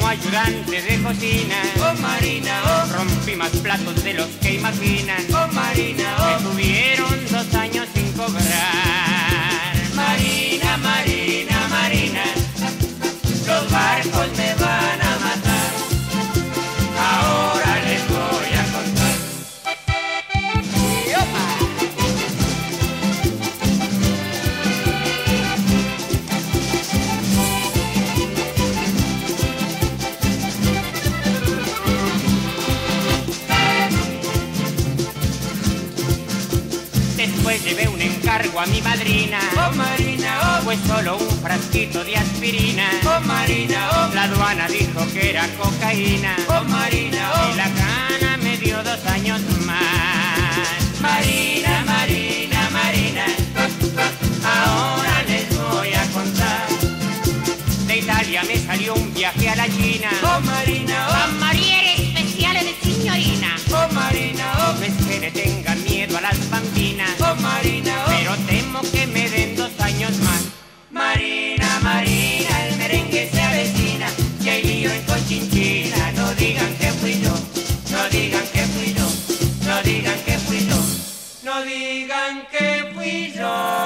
ayudante de cocina. Oh Marina, oh. Rompí más platos de los que imaginan. Oh Marina, oh. Me tuvieron 2 años sin cobrar. Marina, Marina, Marina, los barcos me van a matar. Ahora les voy a contar. Después llevé un encargo a mi madrina. Oh Marina, oh. Fue solo un frasquito de aspirina. Oh Marina, oh. La aduana dijo que era cocaína. Oh Marina, oh. Y la cana me dio 2 años más. Marina, Marina, Marina, ahora les voy a contar. De Italia me salió un viaje a la China. Oh Marina, oh. Camariere especiales de signorina. Oh Marina, oh. No es que le tenga miedo a las bambinas. Oh Marina, oh. Pero temo que me den 2 años más. Marina, Marina, el merengue se avecina. Y hay lío en Cochinchina. No digan que fui yo, no digan que fui yo, no digan que fui yo, no digan que fui yo.